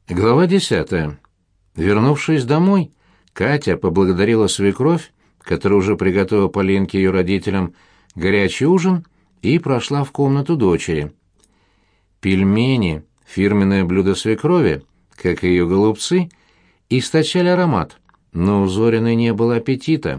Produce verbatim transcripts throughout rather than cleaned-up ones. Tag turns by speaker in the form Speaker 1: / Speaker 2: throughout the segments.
Speaker 1: Глава десятая. Вернувшись домой, Катя поблагодарила свекровь, которая уже приготовила Полинке и ее родителям горячий ужин, и прошла в комнату дочери. Пельмени, фирменное блюдо свекрови, как и ее голубцы, источали аромат, но у Зориной не было аппетита.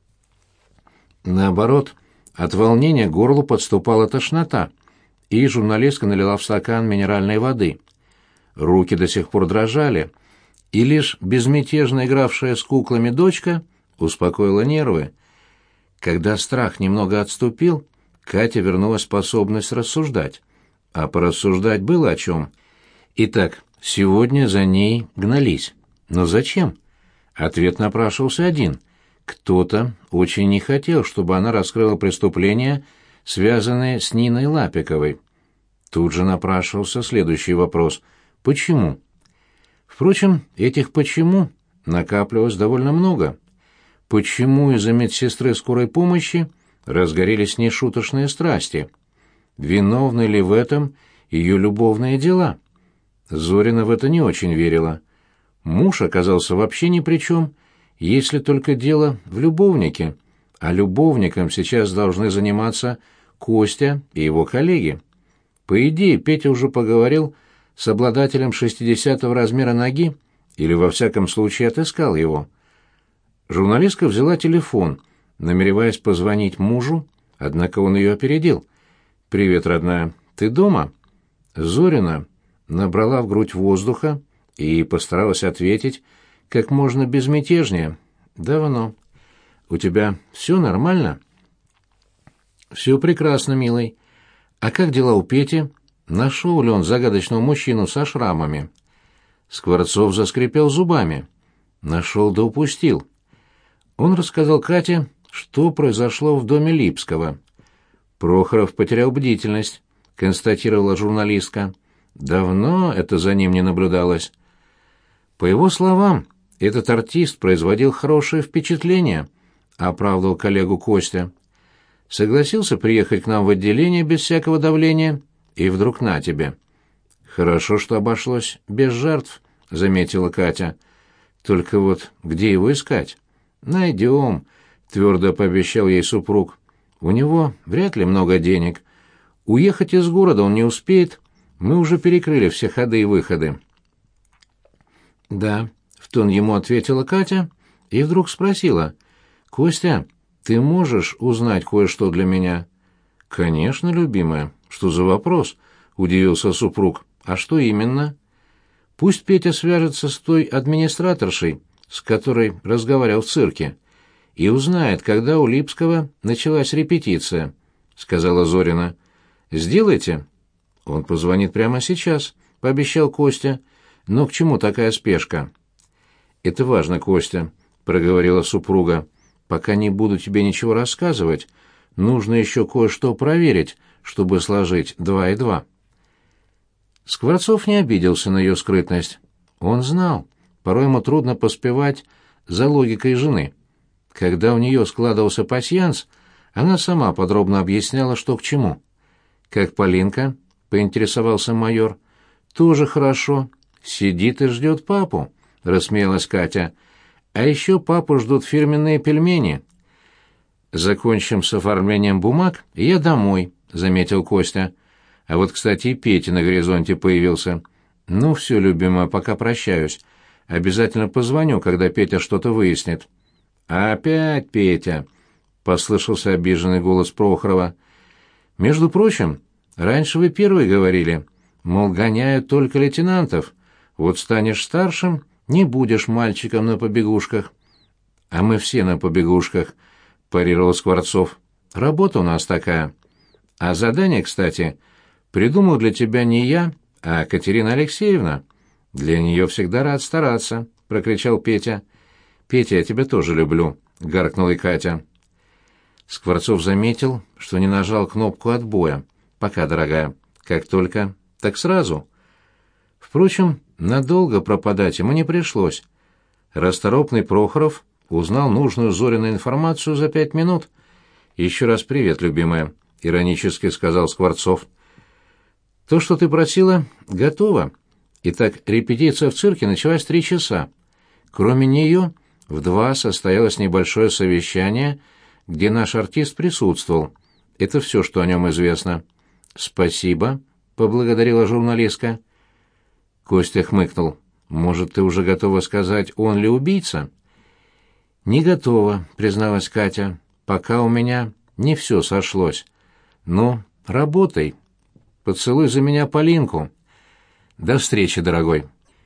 Speaker 1: Наоборот, от волнения к горлу подступала тошнота, и журналистка налила в стакан минеральной воды. Руки до сих пор дрожали, и лишь безмятежно игравшая с куклами дочка успокоила нервы. Когда страх немного отступил, Кате вернулась способность рассуждать. А порассуждать было о чем. Итак, сегодня за ней гнались. Но зачем? Ответ напрашивался один. Кто-то очень не хотел, чтобы она раскрыла преступления, связанные с Ниной Лапиковой. Тут же напрашивался следующий вопрос. Почему? Впрочем, этих «почему» накапливалось довольно много. Почему из-за медсестры скорой помощи разгорелись нешуточные страсти? Виновны ли в этом ее любовные дела? Зорина в это не очень верила. Муж оказался вообще ни при чем, если только дело в любовнике, а любовником сейчас должны заниматься Костя и его коллеги. По идее, Петя уже поговорил с обладателем шестидесятого размера ноги или, во всяком случае, отыскал его. Журналистка взяла телефон, намереваясь позвонить мужу, однако он ее опередил. «Привет, родная. Ты дома?» Зорина набрала в грудь воздуха и постаралась ответить как можно безмятежнее. «Давно. У тебя все нормально?» «Все прекрасно, милый. А как дела у Пети? Нашел ли он загадочного мужчину со шрамами?» Скворцов заскрипел зубами. Нашел да упустил. Он рассказал Кате, что произошло в доме Липского. «Прохоров потерял бдительность», — констатировала журналистка. «Давно это за ним не наблюдалось». По его словам, этот артист производил хорошее впечатление, оправдывал коллегу Костя. Согласился приехать к нам в отделение без всякого давления, и вдруг на тебе. «Хорошо, что обошлось без жертв», — заметила Катя. «Только вот где его искать?» «Найдем», — твердо пообещал ей супруг. «У него вряд ли много денег. Уехать из города он не успеет. Мы уже перекрыли все ходы и выходы». «Да», — в тон ему ответила Катя и вдруг спросила. «Костя, ты можешь узнать кое-что для меня?» «Конечно, любимая. Что за вопрос?» — удивился супруг. «А что именно?» «Пусть Петя свяжется с той администраторшей, с которой разговаривал в цирке, и узнает, когда у Липского началась репетиция», — сказала Зорина. «Сделайте». «Он позвонит прямо сейчас», — пообещал Костя. «Но к чему такая спешка?» «Это важно, Костя», — проговорила супруга. «Пока не буду тебе ничего рассказывать, нужно еще кое-что проверить, чтобы сложить два и два». Скворцов не обиделся на ее скрытность. Он знал, порой ему трудно поспевать за логикой жены. Когда у нее складывался пасьянс, она сама подробно объясняла, что к чему. «Как Полинка?» — поинтересовался майор. «Тоже хорошо. Сидит и ждет папу», — рассмеялась Катя. «А еще папу ждут фирменные пельмени». «Закончим с оформлением бумаг, и я домой», — заметил Костя. «А вот, кстати, и Петя на горизонте появился. Ну все, любимая, пока прощаюсь. Обязательно позвоню, когда Петя что-то выяснит». «Опять Петя», — послышался обиженный голос Прохорова. «Между прочим, раньше вы первые говорили, мол, гоняют только лейтенантов. Вот станешь старшим, не будешь мальчиком на побегушках». «А мы все на побегушках», — парировал Скворцов. «Работа у нас такая. А задание, кстати, придумал для тебя не я, а Катерина Алексеевна. Для нее всегда рад стараться», — прокричал Петя. «Петя, я тебя тоже люблю», — гаркнула и Катя. Скворцов заметил, что не нажал кнопку отбоя. «Пока, дорогая. Как только, так сразу». Впрочем, надолго пропадать ему не пришлось. Расторопный Прохоров узнал нужную Зорину информацию за пять минут. «Еще раз привет, любимая», — иронически сказал Скворцов. «То, что ты просила, готово. Итак, репетиция в цирке началась в три часа. Кроме нее, в два состоялось небольшое совещание, где наш артист присутствовал. Это все, что о нем известно. «Спасибо», — поблагодарила журналистка. Костя хмыкнул. «Может, ты уже готова сказать, он ли убийца?» «Не готова», — призналась Катя. «Пока у меня не все сошлось. Ну, работай. Поцелуй за меня Полинку». «До встречи, дорогой».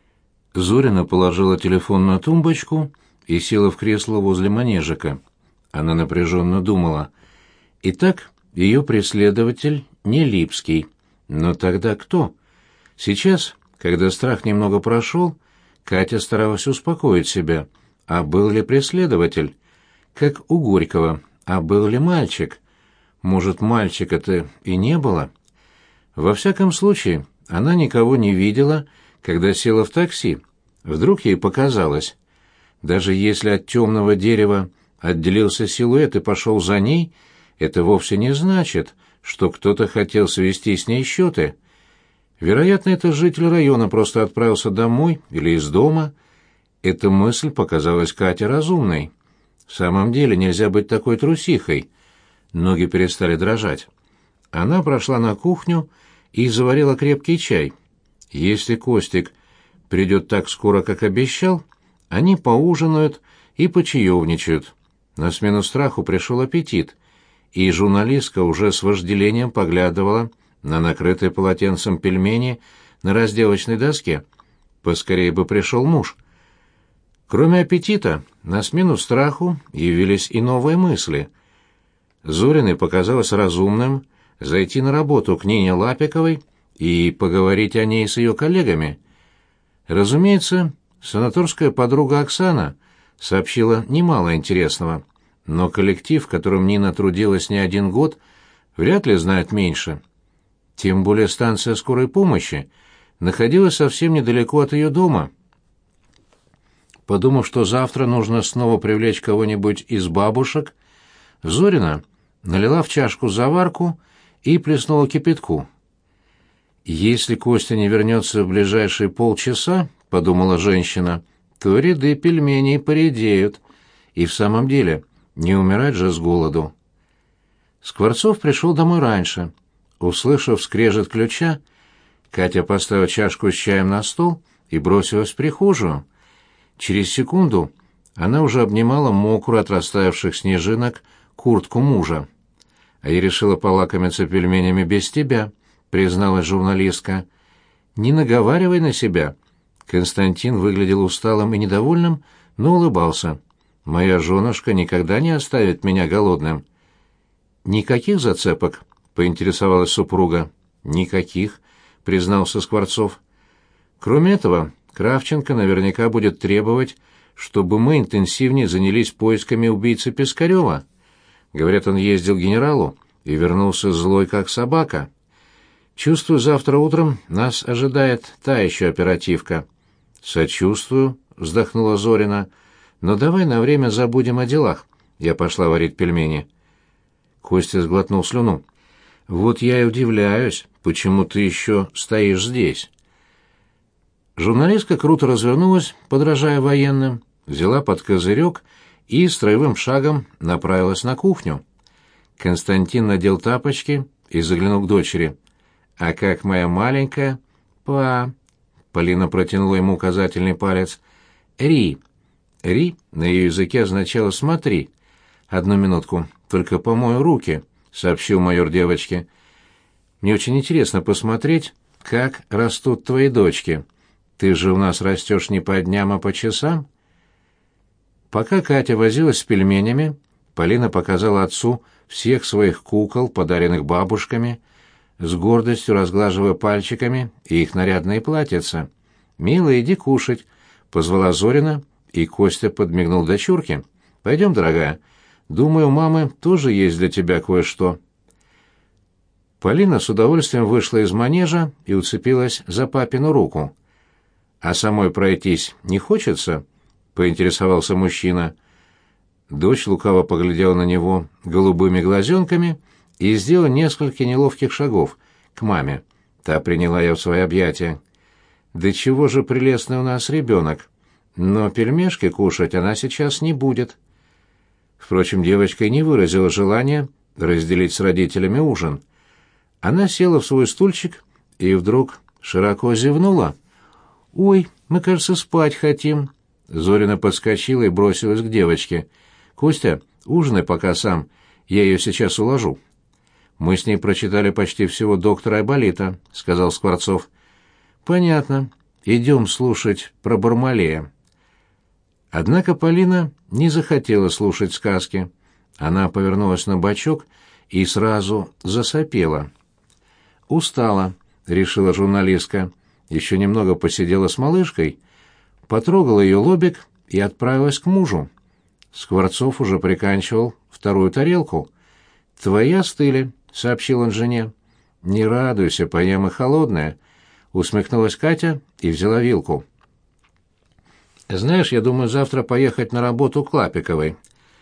Speaker 1: Зорина положила телефон на тумбочку и села в кресло возле манежика. Она напряженно думала. Итак, ее преследователь не Липский. Но тогда кто? Сейчас, когда страх немного прошел, Катя старалась успокоить себя. А был ли преследователь? Как у Горького. А был ли мальчик? Может, мальчика-то и не было? Во всяком случае, она никого не видела, когда села в такси. Вдруг ей показалось. Даже если от темного дерева отделился силуэт и пошел за ней, это вовсе не значит, что кто-то хотел свести с ней счеты. Вероятно, этот житель района просто отправился домой или из дома. Эта мысль показалась Кате разумной. В самом деле нельзя быть такой трусихой. Ноги перестали дрожать. Она прошла на кухню и заварила крепкий чай. Если Костик придет так скоро, как обещал, они поужинают и почаевничают. На смену страху пришел аппетит, и журналистка уже с вожделением поглядывала на накрытые полотенцем пельмени на разделочной доске. Поскорее бы пришел муж. Кроме аппетита, на смену страху явились и новые мысли. Зориной показалось разумным зайти на работу к Нине Лапиковой и поговорить о ней с ее коллегами. Разумеется, санаторская подруга Оксана сообщила немало интересного, но коллектив, в котором Нина трудилась не один год, вряд ли знает меньше. Тем более станция скорой помощи находилась совсем недалеко от ее дома. Подумав, что завтра нужно снова привлечь кого-нибудь из бабушек, Зорина налила в чашку заварку и плеснула кипятку. «Если Костя не вернется в ближайшие полчаса, — подумала женщина, — то ряды пельменей поредеют. И в самом деле, не умирать же с голоду». Скворцов пришел домой раньше. Услышав скрежет ключа, Катя поставила чашку с чаем на стол и бросилась в прихожую. Через секунду она уже обнимала мокрую от растаявших снежинок куртку мужа. «А я решила полакомиться пельменями без тебя», — призналась журналистка. «Не наговаривай на себя». Константин выглядел усталым и недовольным, но улыбался. «Моя женушка никогда не оставит меня голодным». «Никаких зацепок?» — поинтересовалась супруга. «Никаких», — признался Скворцов. «Кроме этого, Кравченко наверняка будет требовать, чтобы мы интенсивнее занялись поисками убийцы Пискарёва. Говорят, он ездил к генералу и вернулся злой, как собака. Чувствую, завтра утром нас ожидает та еще оперативка». «Сочувствую», — вздохнула Зорина. «Но давай на время забудем о делах». Я пошла варить пельмени. Костя сглотнул слюну. «Вот я и удивляюсь, почему ты еще стоишь здесь». Журналистка круто развернулась, подражая военным, взяла под козырек и строевым шагом направилась на кухню. Константин надел тапочки и заглянул к дочери. «А как моя маленькая?» «Па...» Полина протянула ему указательный палец. «Ри». «Ри» на ее языке означало «смотри». «Одну минутку, только помою руки», — сообщил майор девочке. «Мне очень интересно посмотреть, как растут твои дочки. Ты же у нас растешь не по дням, а по часам». Пока Катя возилась с пельменями, Полина показала отцу всех своих кукол, подаренных бабушками, с гордостью разглаживая пальчиками их нарядные платьица. «Милая, иди кушать», — позвала Зорина, и Костя подмигнул дочурке. «Пойдем, дорогая. Думаю, у мамы тоже есть для тебя кое-что». Полина с удовольствием вышла из манежа и уцепилась за папину руку. «А самой пройтись не хочется?» — поинтересовался мужчина. Дочь лукаво поглядела на него голубыми глазенками и сделала несколько неловких шагов к маме. Та приняла ее в свои объятия. Да чего же прелестный у нас ребенок. Но пельмешки кушать она сейчас не будет. Впрочем, девочка и не выразила желания разделить с родителями ужин. Она села в свой стульчик и вдруг широко зевнула. «Ой, мы, кажется, спать хотим». Зорина подскочила и бросилась к девочке. «Костя, ужинай пока сам, я ее сейчас уложу». «Мы с ней прочитали почти всего доктора Айболита», — сказал Скворцов. «Понятно. Идем слушать про Бармалея». Однако Полина не захотела слушать сказки. Она повернулась на бочок и сразу засопела. «Устала», — решила журналистка. Еще немного посидела с малышкой, потрогала ее лобик и отправилась к мужу. Скворцов уже приканчивал вторую тарелку. «Твои остыли», — сообщил он жене. «Не радуйся, поем и холодное», — усмехнулась Катя и взяла вилку. «Знаешь, я думаю завтра поехать на работу к Лапиковой».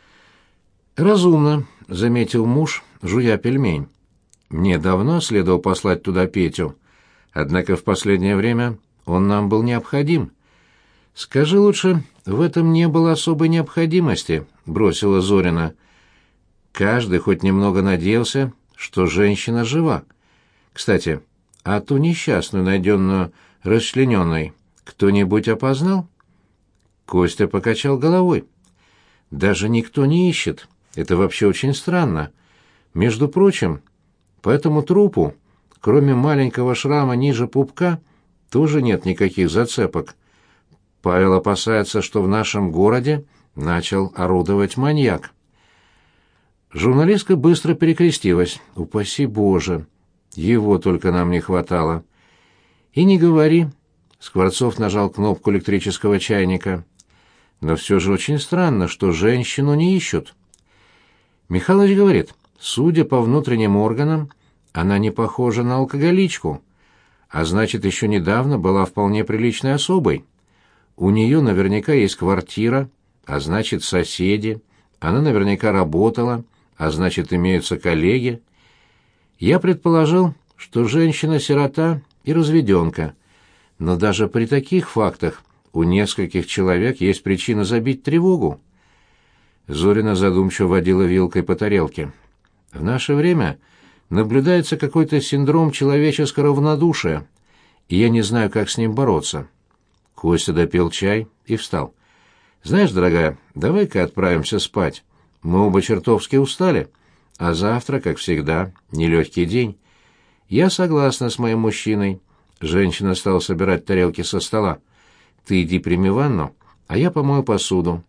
Speaker 1: «Разумно», — заметил муж, жуя пельмень. «Мне давно следовало послать туда Петю, однако в последнее время он нам был необходим». «Скажи лучше, в этом не было особой необходимости», — бросила Зорина. Каждый хоть немного надеялся, что женщина жива. Кстати, а ту несчастную, найденную расчлененной, кто-нибудь опознал? Костя покачал головой. Даже никто не ищет. Это вообще очень странно. Между прочим, по этому трупу, кроме маленького шрама ниже пупка, тоже нет никаких зацепок. Павел опасается, что в нашем городе начал орудовать маньяк. Журналистка быстро перекрестилась. «Упаси Боже! Его только нам не хватало». «И не говори». Скворцов нажал кнопку электрического чайника. «Но все же очень странно, что женщину не ищут». Михалыч говорит, судя по внутренним органам, она не похожа на алкоголичку, а значит, еще недавно была вполне приличной особой. У нее наверняка есть квартира, а значит, соседи. Она наверняка работала, а значит, имеются коллеги. Я предположил, что женщина-сирота и разведенка, но даже при таких фактах у нескольких человек есть причина забить тревогу. Зорина задумчиво водила вилкой по тарелке. В наше время наблюдается какой-то синдром человеческого равнодушия, и я не знаю, как с ним бороться. Костя допил чай и встал. «Знаешь, дорогая, давай-ка отправимся спать. Мы оба чертовски устали, а завтра, как всегда, нелегкий день». «Я согласна с моим мужчиной». Женщина стала собирать тарелки со стола. «Ты иди прими ванну, а я помою посуду».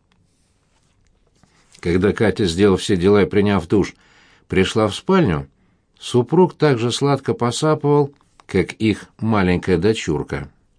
Speaker 1: Когда Катя, сделав все дела и приняв душ, пришла в спальню, супруг так же сладко посапывал, как их маленькая дочурка.